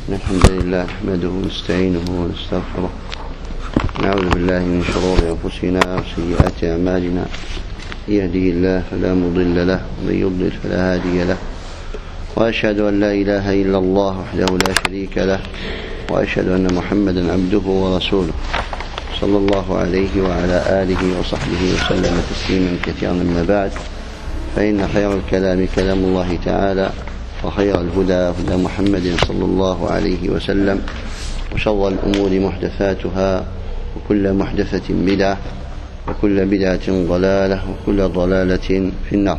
الحمد لله نحمده ونستعينه ونستغفره، نعوذ بالله من شرور أنفسنا وسيئات أعمالنا. يهدي الله فلا مضل له ومن يضلل فلا هادي له، وأشهد أن لا إله إلا الله وحده لا شريك له، وأشهد أن محمدا عبده ورسوله صلى الله عليه وعلى آله وصحبه وسلم تسليما كثيرا. أما بعد، فإن خير الكلام كلام الله تعالى، وخير الهدى هدى محمد صلى الله عليه وسلم، وشر الأمور محدثاتها، وكل محدثة بدعة، وكل بدعة ضلالة، وكل ضلالة في النار.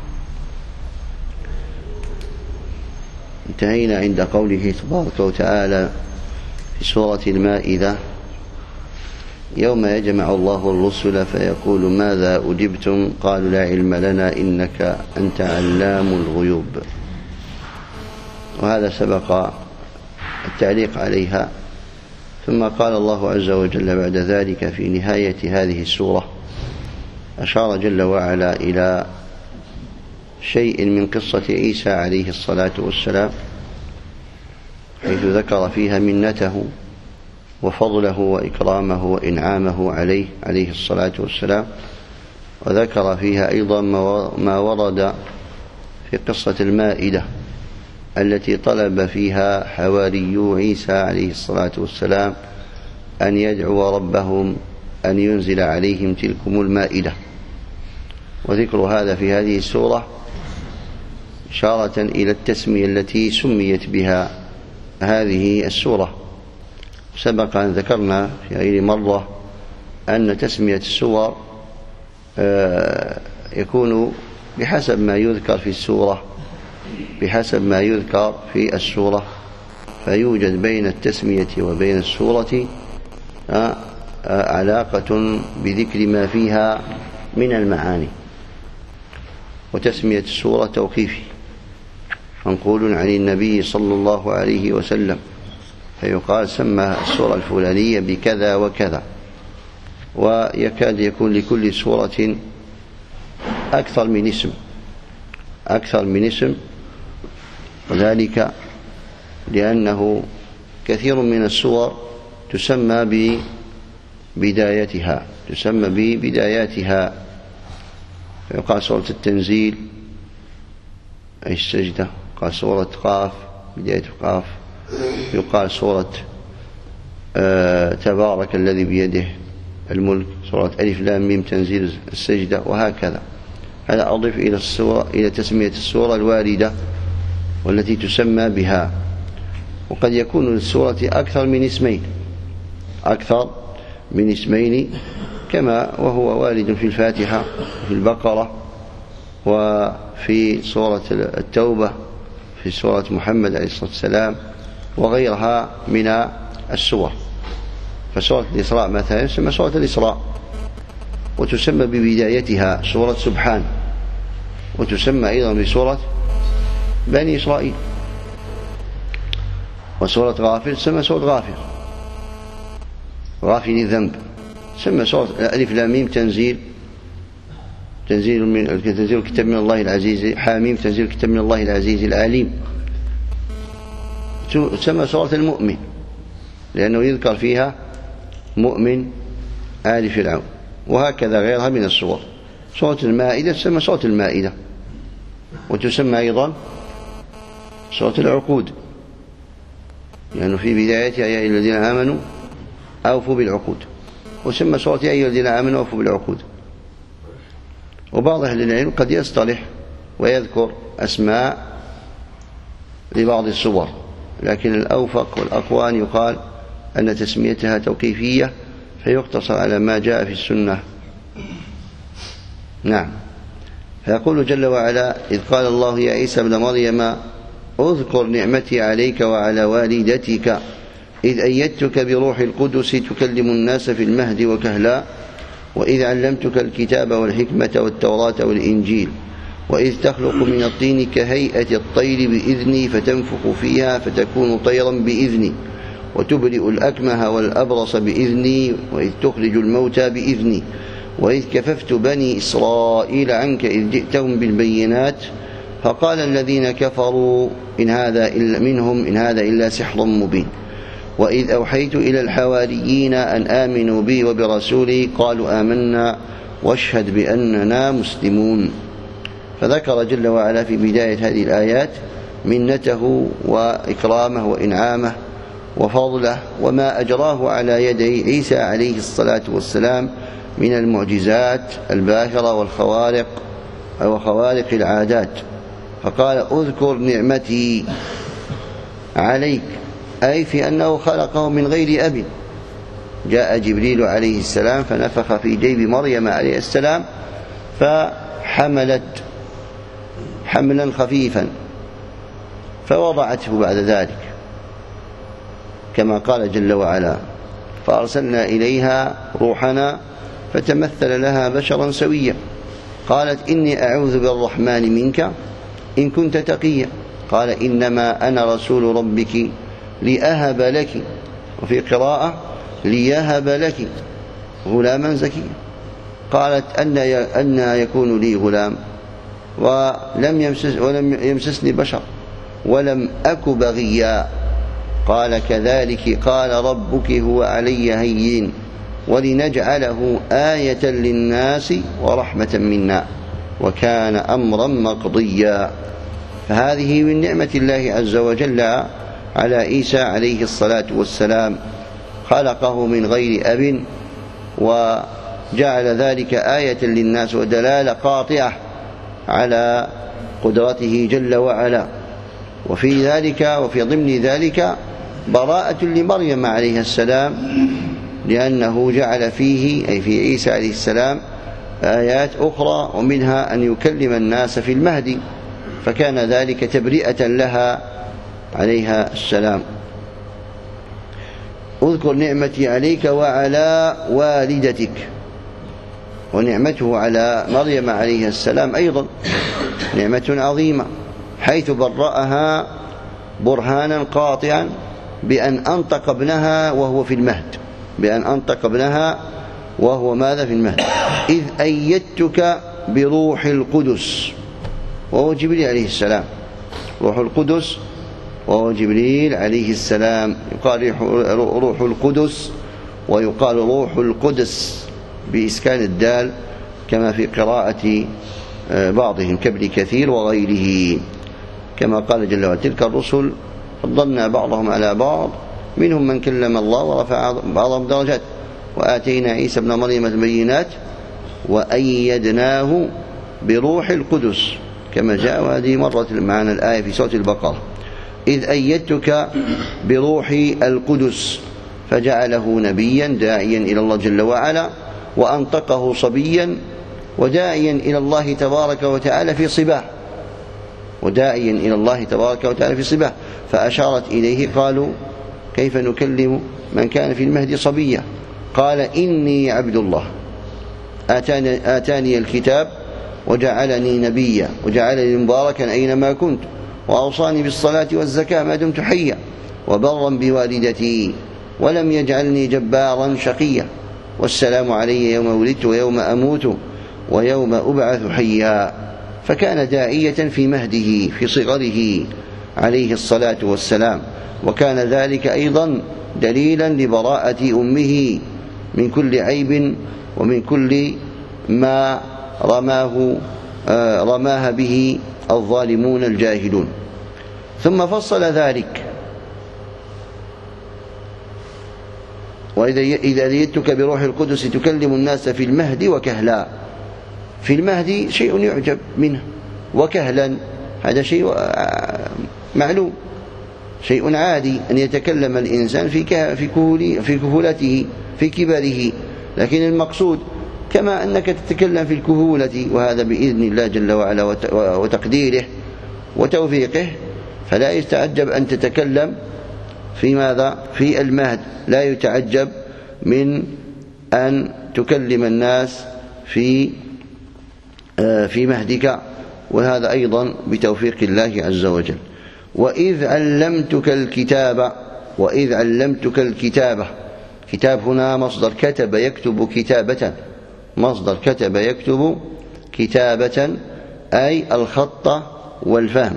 انتهينا عند قوله تبارك وتعالى في سورة المائدة: يوم يجمع الله الرسل فيقول ماذا أجبتم قالوا لا علم لنا إنك أنت علام الغيوب. وهذا سبق التعليق عليها. ثم قال الله عز وجل بعد ذلك في نهاية هذه السورة، أشار جل وعلا إلى شيء من قصة عيسى عليه الصلاة والسلام، حيث ذكر فيها منته وفضله وإكرامه وإنعامه عليه الصلاة والسلام، وذكر فيها أيضا ما ورد في قصة المائدة التي طلب فيها حواريو عيسى عليه الصلاة والسلام أن يدعو ربهم أن ينزل عليهم تلكم المائدة. وذكر هذا في هذه السورة إشارة إلى التسمية التي سميت بها هذه السورة. سبق أن ذكرنا في غير مرة أن تسمية السور يكون بحسب ما يذكر في السورة، فيوجد بين التسمية وبين السورة علاقة بذكر ما فيها من المعاني. وتسمية السورة توقيفي، منقول عن النبي صلى الله عليه وسلم، فيقال سمى السورة الفلانية بكذا وكذا. ويكاد يكون لكل سورة أكثر من اسم، وذلك لأنه كثير من السور تسمى ببداياتها، فيقال سورة التنزيل أي السجدة، قال سورة قاف بداية قاف، يقال سورة تبارك الذي بيده الملك، سورة ألف لام ميم تنزيل السجدة، وهكذا. هذا أضيف إلى تسمية السورة الواردة والتي تسمى بها. وقد يكون للسورة أكثر من اسمين كما وهو وارد في الفاتحة وفي البقرة وفي سورة التوبة، في سورة محمد عليه الصلاة والسلام، وغيرها من السور. فسورة الإسراء مثلا تسمى سورة الإسراء، وتسمى ببدايتها سورة سبحان، وتسمى أيضا بسورة بني إسرائيل. وسورة غافر تسمى سورة غافر الذنب، تسمى سورة ألف لام ميم تنزيل الكتاب من الله العزيز، حاميم تنزيل الكتاب من الله العزيز العليم. تسمى سورة المؤمن لأنه يذكر فيها مؤمن آل فرعون، وهكذا غيرها من السور. سورة المائدة تسمى سورة المائدة، وتسمى أيضا سورة العقود، لأنه في بدايتها يا أيها الذين آمنوا أوفوا بالعقود، وتسمى سورة يا أيها الذين آمنوا أوفوا بالعقود. وبعض أهل العلم قد يصطلح ويذكر أسماء لبعض السور، لكن الأوفق والأقوى أن يقال أن تسميتها توقيفية، فيقتصر على ما جاء في السنة. نعم. فيقول جل وعلا: إذ قال الله يا عيسى ابن مريم اذكر نعمتي عليك وعلى والدتك إذ أيدتك بروح القدس تكلم الناس في المهد وكهلا، وإذ علمتك الكتاب والحكمة والتوراة والإنجيل، وإذ تخلق من الطين كهيئة الطير بإذني فتنفخ فيها فتكون طيرا بإذني، وتبرئ الأكمه والأبرص بإذني، وإذ تخرج الموتى بإذني، وإذ كففت بني إسرائيل عنك إذ جئتهم بالبينات فقال الذين كفروا إن هذا إلا سحر مبين. وإذ أوحيت إلى الحواريين أن آمنوا بي وبرسولي قالوا آمنا واشهد بأننا مسلمون. فذكر جل وعلا في بداية هذه الآيات منته وإكرامه وإنعامه وفضله وما أجراه على يدي عيسى عليه الصلاة والسلام من المعجزات الباهرة والخوارق وخوارق العادات. فقال اذكر نعمتي عليك، أي في أنه خلقه من غير أب. جاء جبريل عليه السلام فنفخ في جيب مريم عليه السلام فحملت حملا خفيفا فوضعته بعد ذلك، كما قال جل وعلا فأرسلنا إليها روحنا فتمثل لها بشرا سويا. قالت إني أعوذ بالرحمن منك إن كنت تقيا. قال إنما أنا رسول ربك لأهب لك، وفي قراءة ليهب لك غلاما زكيا. قالت أن يكون لي غلام ولم يمسسني بشر ولم أك بغيا. قال كذلك قال ربك هو علي هين ولنجعله آية للناس ورحمة منا وكان أمرا مقضيا. فهذه من نعمة الله عز وجل على عيسى عليه الصلاة والسلام، خلقه من غير أب وجعل ذلك آية للناس ودلالة قاطعة على قدرته جل وعلا. وفي ذلك وفي ضمن ذلك براءة لمريم عليه السلام، لأنه جعل فيه أي في عيسى عليه السلام آيات أخرى، ومنها أن يكلم الناس في المهد، فكان ذلك تبرئة لها عليها السلام. اذكر نعمتي عليك وعلى والدتك. ونعمته على مريم عليه السلام أيضا نعمة عظيمة، حيث برأها برهانا قاطعا بأن أنطق ابنها وهو في المهد، بأن أنطق ابنها وهو ماذا في المهد. إذ أيدتك بروح القدس، وهو جبريل عليه السلام. روح القدس وهو جبريل عليه السلام. يقال روح القدس ويقال روح القدس بإسكان الدال، كما في قراءة بعضهم كابن كثير وغيره، كما قال جل وعلا تلك الرسل فضلنا بعضهم على بعض منهم من كلم الله ورفع بعضهم درجات وآتينا عيسى ابن مريم البينات وأيدناه بروح القدس كما جاء، وهذه مرت معنا الآية في سورة البقرة. إذ أيدتك بروح القدس فجعله نبيا داعيا إلى الله جل وعلا، وأنطقه صبيا وداعيا إلى الله تبارك وتعالى في صباه، وداعيا إلى الله تبارك وتعالى في صباه. فأشارت إليه قالوا كيف نكلم من كان في المهد صبيا؟ قال إني عبد الله آتاني الكتاب وجعلني نبيا وجعلني مباركا أينما كنت وأوصاني بالصلاة والزكاة ما دمت حيا وبرا بوالدتي ولم يجعلني جبارا شقيا والسلام علي يوم ولدت ويوم أموت ويوم أبعث حيا. فكان داعية في مهده في صغره عليه الصلاة والسلام، وكان ذلك أيضا دليلا لبراءة أمه من كل عيب ومن كل ما رماها به الظالمون الجاهلون. ثم فصل ذلك وإذا أيدتك بروح القدس تكلم الناس في المهد وكهلا. في المهد شيء يعجب منه، وكهلا هذا شيء معلوم، شيء عادي أن يتكلم الإنسان في كهولته في كبره، لكن المقصود كما أنك تتكلم في الكهولة وهذا بإذن الله جل وعلا وتقديره وتوفيقه، فلا يتعجب أن تتكلم في ماذا؟ في المهد. لا يتعجب من أن تكلم الناس في مهدك، وهذا أيضا بتوفيق الله عز وجل. وإذ علمتك الكتابة. كتاب هنا مصدر كتب يكتب كتابة، مصدر كتب يكتب كتابة أي الخط والفهم.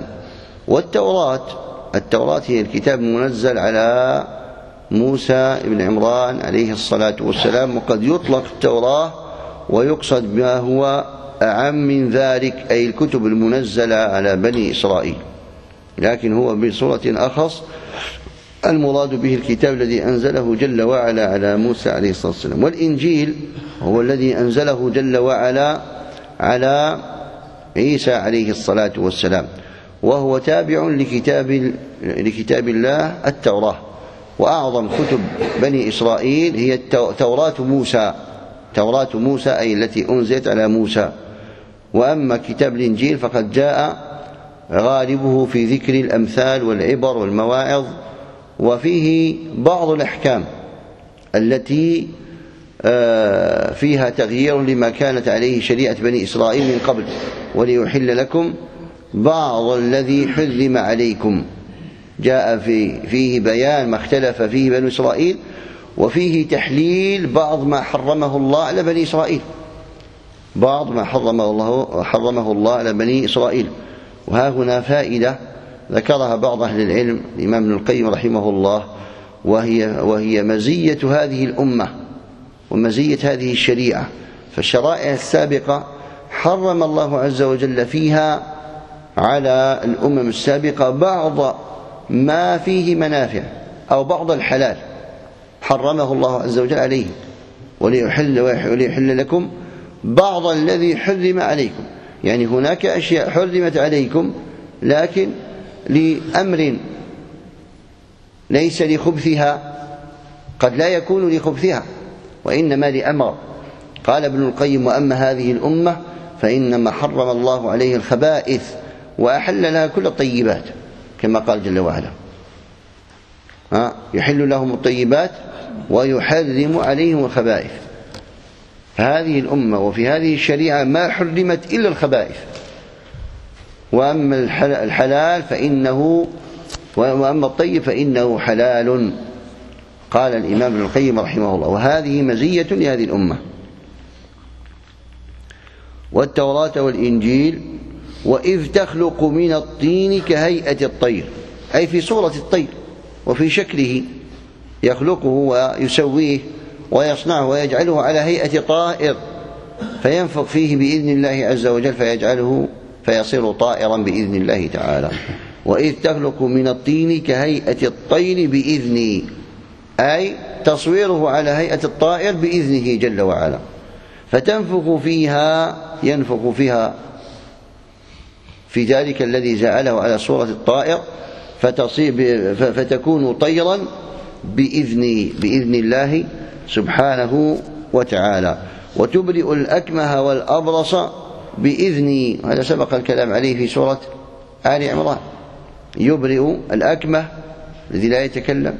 التوراة هي الكتاب المنزل على موسى بن عمران عليه الصلاة والسلام، وقد يطلق التوراة ويقصد ما هو أعم من ذلك، أي الكتب المنزلة على بني إسرائيل، لكن هو بصورة أخص المراد به الكتاب الذي أنزله جل وعلا على موسى عليه الصلاة والسلام. والإنجيل هو الذي أنزله جل وعلا على عيسى عليه الصلاة والسلام، وهو تابع لكتاب الله التوراة. وأعظم كتب بني إسرائيل هي توراة موسى أي التي أنزلت على موسى. وأما كتاب الإنجيل فقد جاء غالبه في ذكر الأمثال والعبر والمواعظ، وفيه بعض الأحكام التي فيها تغيير لما كانت عليه شريعة بني إسرائيل من قبل، وليحل لكم بعض الذي حرم عليكم. جاء فيه بيان ما اختلف فيه بني إسرائيل، وفيه تحليل بعض ما حرمه الله على بني إسرائيل، حرمه الله على بني إسرائيل. وها هنا فائدة ذكرها بعض أهل العلم، الإمام ابن القيم رحمه الله، وهي مزية هذه الأمة ومزية هذه الشريعة. فالشرائع السابقة حرم الله عز وجل فيها على الأمم السابقة بعض ما فيه منافع أو بعض الحلال حرمه الله عز وجل عليه، وليحل لكم بعض الذي حرم عليكم. يعني هناك أشياء حرمت عليكم لكن لأمر ليس لخبثها، قد لا يكون لخبثها وإنما لأمر. قال ابن القيم: وأما هذه الأمة فإنما حرم الله عليه الخبائث وأحل لها كل الطيبات، كما قال جل وعلا: يحل لهم الطيبات ويحرم عليهم الخبائث. فهذه الأمة وفي هذه الشريعة ما حرمت إلا الخبائث، وأما الحلال وأما الطيب فإنه حلال. قال الإمام ابن القيم رحمه الله: وهذه مزية لهذه الأمة. والتوراة والإنجيل: وإذ تخلق من الطين كهيئة الطير، أي في صورة الطير وفي شكله، يخلقه ويسويه ويصنعه ويجعله على هيئة طائر، فينفخ فيه بإذن الله عز وجل فيصير طائرا بإذن الله تعالى. وإذ تخلق من الطين كهيئة الطير بإذني، أي تصويره على هيئة الطائر بإذنه جل وعلا، ينفخ فيها في ذلك الذي جعله على صورة الطائر، فتكون طيرا بإذن الله سبحانه وتعالى. وتبرئ الأكمه والأبرص بإذني، هذا سبق الكلام عليه في سورة آل عمران. يبرئ الأكمه الذي لا يتكلم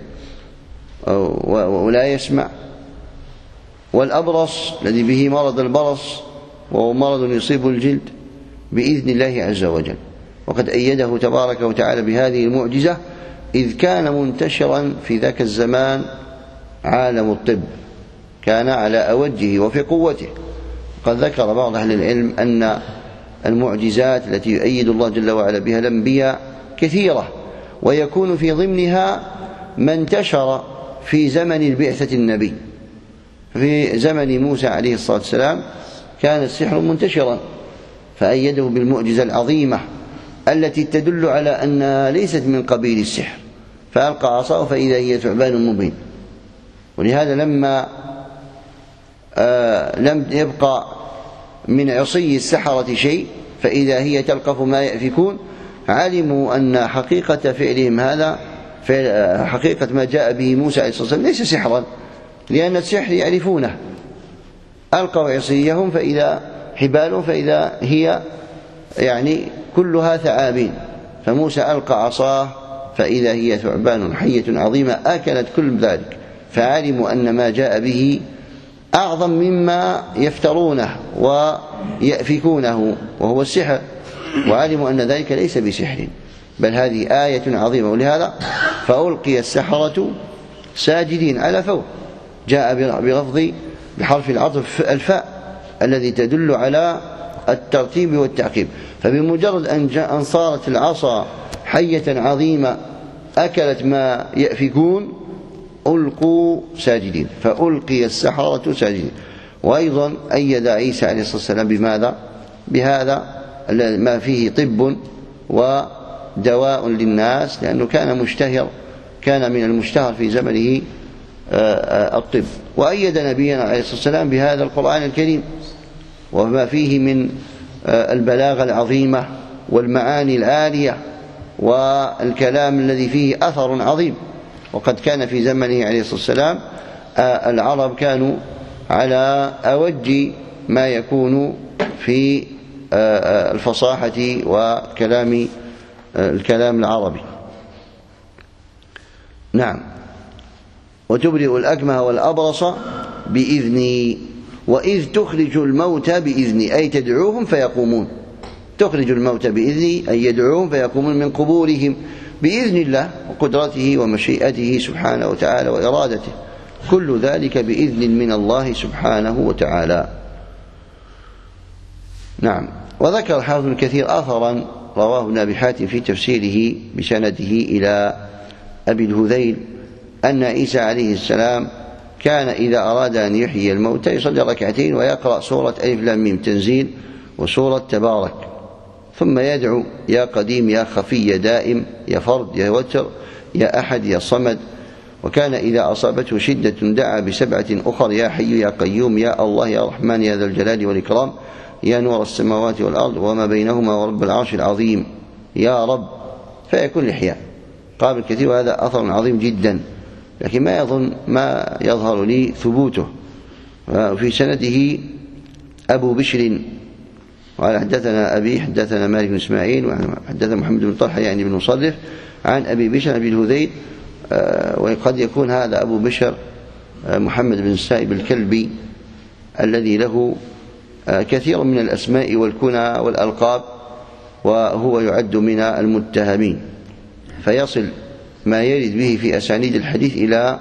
ولا يسمع، والأبرص الذي به مرض البرص وهو مرض يصيب الجلد، بإذن الله عز وجل. وقد أيده تبارك وتعالى بهذه المعجزة إذ كان منتشرا في ذاك الزمان عالم الطب، كان على أوجه وفي قوته. قد ذكر بعض أهل العلم أن المعجزات التي يؤيد الله جل وعلا بها الأنبياء كثيرة، ويكون في ضمنها ما انتشر في زمن البعثة النبي. في زمن موسى عليه الصلاة والسلام كان السحر منتشرا، فأيده بالمعجزة العظيمة التي تدل على أنها ليست من قبيل السحر، فألقى عصاه فإذا هي ثعبان مبين. ولهذا لما لم يبقى من عصي السحرة شيء فإذا هي تلقف ما يأفكون، علموا أن حقيقة فعلهم هذا، حقيقة ما جاء به موسى عليه الصلاة والسلام ليس سحرا، لأن السحر يعرفونه. ألقوا عصيهم فإذا حبالهم فإذا هي كلها ثعابين، فموسى ألقى عصاه فإذا هي ثعبان حية عظيمة أكلت كل ذلك، فعلموا أن ما جاء به أعظم مما يفترونه ويأفكونه وهو السحر، وعلموا أن ذلك ليس بسحر بل هذه آية عظيمة. ولهذا فألقي السحرة ساجدين على فوق، جاء بحرف العطف الفاء الذي تدل على الترتيب والتعقيب. فبمجرد أن صارت العصا حية عظيمة أكلت ما يأفكون ألقوا ساجدين، فألقي السحرة ساجدين. وأيضا أيد عيسى عليه الصلاة والسلام بماذا؟ بهذا ما فيه طب ودواء للناس، لأنه كان من المشتهر في زمنه الطب. وأيد نبينا عليه الصلاة والسلام بهذا القرآن الكريم وما فيه من البلاغة العظيمة والمعاني العالية والكلام الذي فيه أثر عظيم. وقد كان في زمنه عليه الصلاة والسلام العرب كانوا على أوج ما يكون في الفصاحة وكلام الكلام العربي. نعم. وتبرئ الأكمه والأبرص بإذني وإذ تخرج الموتى بإذني، أي تدعوهم فيقومون. تخرج الموتى بإذني أي يدعوهم فيقومون من قبورهم بإذن الله وقدرته ومشيئته سبحانه وتعالى وإرادته، كل ذلك بإذن من الله سبحانه وتعالى. نعم. وذكر الحافظ ابن كثير أثرا رواه ابن أبي حاتم في تفسيره بسنده إلى أبي الهذيل أن عيسى عليه السلام كان إذا أراد أن يحيي الموتى يصلي ركعتين ويقرأ سورة ألف لام ميم تنزيل وسورة تبارك، ثم يدعو يا قديم يا خفي يا دائم يا فرد يا وتر يا أحد يا صمد. وكان إذا أصابته شدة دعا بسبعة أخر يا حي يا قيوم يا الله يا رحمن يا ذا الجلال والإكرام يا نور السماوات والأرض وما بينهما ورب العرش العظيم يا رب، فيكون الإحياء. قال الكثير وهذا أثر عظيم جدا، لكن ما يظهر لي ثبوته. وفي سنده أبو بشر قال حدثنا أبي حدثنا مالك بن إسماعيل وحدثنا محمد بن طلحة يعني بن مصرف عن أبي بشر أبي الهذيل. وقد يكون هذا أبو بشر محمد بن السائب الكلبي الذي له كثير من الأسماء والكنى والألقاب، وهو يعد من المتهمين، فيصل ما يرد به في أسانيد الحديث إلى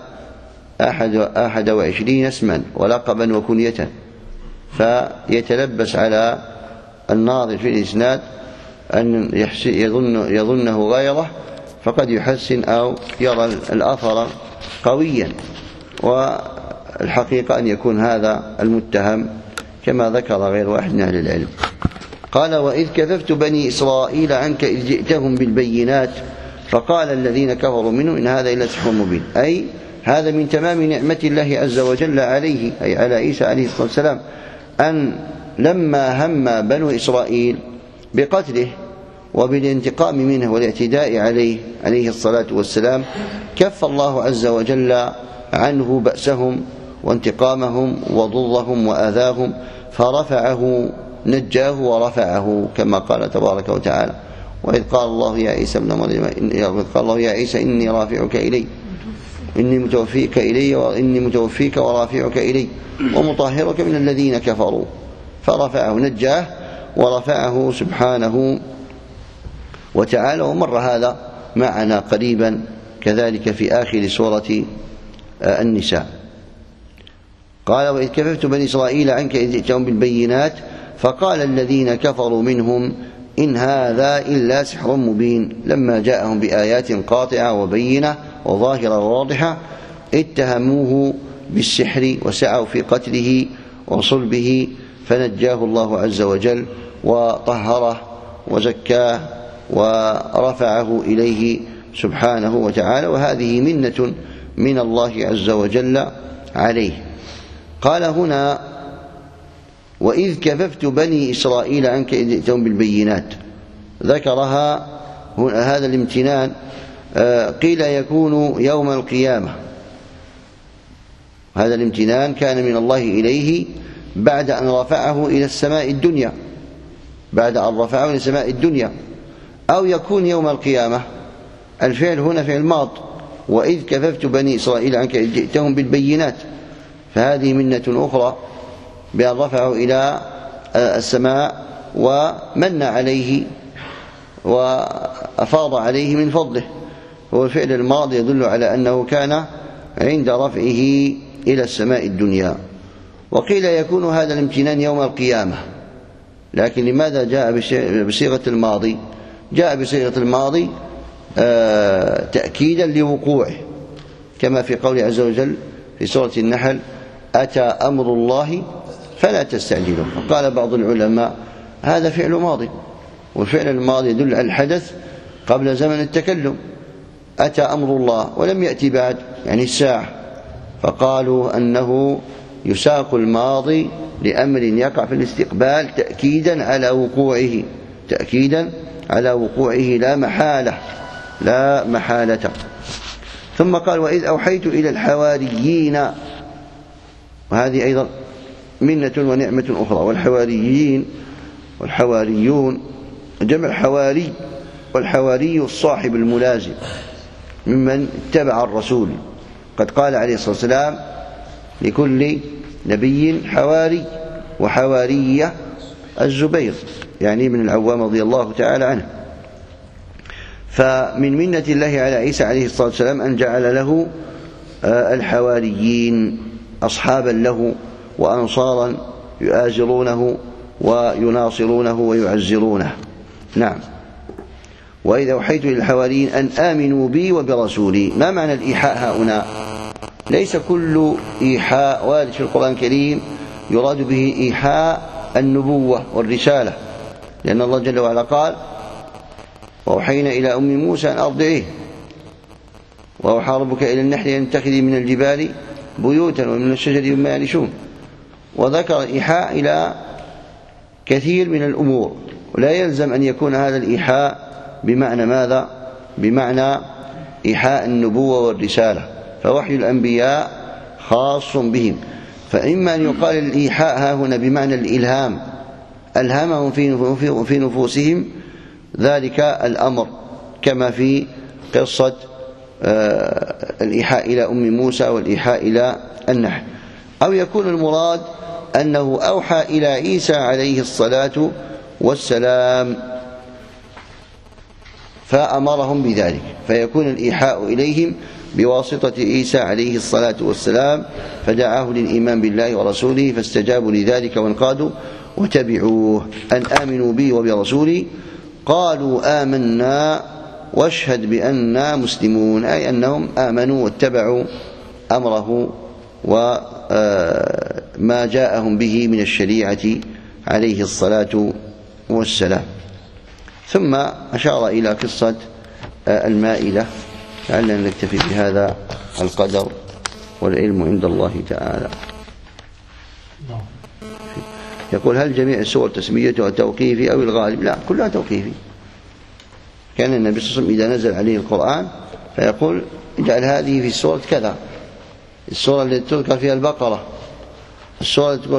21 اسما ولقبا وكنية، فيتلبس على الناظر في الإسناد أن يظنه غيره، فقد يحسن أو يرى الأثر قويا، والحقيقة أن يكون هذا المتهم كما ذكر غير واحد من أهل العلم. قال وإذ كففت بني إسرائيل عنك إذ جئتهم بالبينات فقال الذين كفروا منهم إن هذا إلا سحر مبين، أي هذا من تمام نعمة الله عز وجل عليه أي على عيسى عليه الصلاة والسلام، أن لما هم بنو إسرائيل بقتله وبالانتقام منه والاعتداء عليه الصلاة والسلام كف الله عز وجل عنه بأسهم وانتقامهم وضرهم وأذاهم، فرفعه نجاه ورفعه كما قال تبارك وتعالى وإذ قال الله يا عيسى ابن مريم قال الله يا عيسى إني رافعك إلي إني متوفيك ورافعك إلي ومطهرك من الذين كفروا، فرفعه نجاه ورفعه سبحانه وتعالى. ومر هذا معنا قريبا كذلك في آخر سورة النساء. قال وإذ كففت بني إسرائيل عنك إذ جئتهم بالبينات فقال الذين كفروا منهم إن هذا إلا سحر مبين، لما جاءهم بآيات قاطعة وبينة وظاهرة وواضحة اتهموه بالسحر وسعوا في قتله وصلبه، فنجاه الله عز وجل وطهره وزكاه ورفعه إليه سبحانه وتعالى، وهذه منة من الله عز وجل عليه. قال هنا وإذ كففت بني إسرائيل عنك إذ جئتهم بالبينات، ذكرها هنا هذا الامتنان قيل يكون يوم القيامة. هذا الامتنان كان من الله إليه بعد أن رفعه إلى السماء الدنيا، أو يكون يوم القيامة. الفعل هنا فعل ماض، وإذ كففت بني إسرائيل عنك إذ جئتهم بالبينات، فهذه منة أخرى بأن رفعه إلى السماء ومن عليه وأفاض عليه من فضله. هو الفعل الماضي يدل على أنه كان عند رفعه إلى السماء الدنيا. وقيل يكون هذا الامتنان يوم القيامة، لكن لماذا جاء بصيغة الماضي؟ جاء بصيغة الماضي تأكيدا لوقوعه، كما في قوله عز وجل في سورة النحل: أتى أمر الله فلا تستعجلوه. فقال بعض العلماء هذا فعل ماضي، والفعل الماضي يدل على الحدث قبل زمن التكلم. أتى أمر الله ولم يأتي بعد، يعني الساعة، فقالوا أنه يساق الماضي لأمر يقع في الاستقبال تأكيدا على وقوعه لا محالة. ثم قال: وإذ أوحيت إلى الحواريين، وهذه أيضا منة ونعمة أخرى. والحواريون جمع حواري، والحواري الصاحب الملازم ممن اتبع الرسول. قد قال عليه الصلاة والسلام: لكل نبي حواري، وحوارية الزبير، يعني من العوام رضي الله تعالى عنه. فمن منة الله على عيسى عليه الصلاة والسلام أن جعل له الحواريين أصحابا له وأنصارا يؤازرونه ويناصرونه ويعزرونه. نعم. وإذا أوحيت إلى الحواريين أن آمنوا بي وبرسولي. ما معنى الإيحاء هنا؟ ليس كل إيحاء وارد في القرآن الكريم يراد به إيحاء النبوة والرسالة، لأن الله جل وعلا قال: وأوحينا إلى أم موسى أن أرضعيه، وأوحى ربك إلى النحل أن اتخذي من الجبال بيوتا ومن الشجر مما يعرشون. وذكر الإيحاء إلى كثير من الأمور، ولا يلزم أن يكون هذا الإيحاء بمعنى ماذا؟ بمعنى إيحاء النبوة والرسالة، فوحي الأنبياء خاص بهم. فإما أن يقال الإيحاء ها هنا بمعنى الإلهام، ألهمهم في نفوسهم ذلك الأمر، كما في قصة الإيحاء إلى أم موسى والإيحاء إلى النحل. أو يكون المراد أنه أوحى إلى عيسى عليه الصلاة والسلام فأمرهم بذلك، فيكون الإيحاء إليهم بواسطة عيسى عليه الصلاة والسلام، فدعاه للإيمان بالله ورسوله فاستجابوا لذلك وانقادوا وتبعوه. أن آمنوا بي وبرسولي، قالوا آمنا واشهد بأننا مسلمون، أي أنهم آمنوا واتبعوا أمره وما جاءهم به من الشريعة عليه الصلاة والسلام. ثم أشار إلى قصة المائدة. لعلنا نكتفي بهذا القدر، والعلم عند الله تعالى. يقول: هل جميع السور تسميتها توقيفي أو الغالب؟ لا، كلها توقيفي. كان النبي صلى الله عليه وسلم إذا نزل عليه القرآن فيقول: اجعل هذه في سورة كذا، السورة التي تذكر فيها البقرة، السورة التي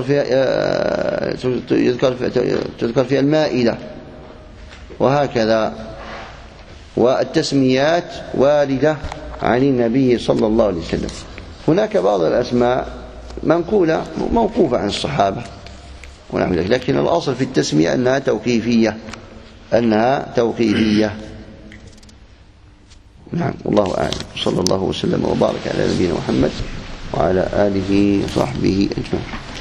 تذكر فيها المائدة، وهكذا. والتسميات واردة عن النبي صلى الله عليه وسلم. هناك بعض الأسماء منقولة موقوفة عن الصحابة ونحو ذلك، لكن الأصل في التسمية أنها توقيفية. نعم، والله أعلم. صلى الله وسلم وبارك على نبينا محمد وعلى آله وصحبه أجمعين.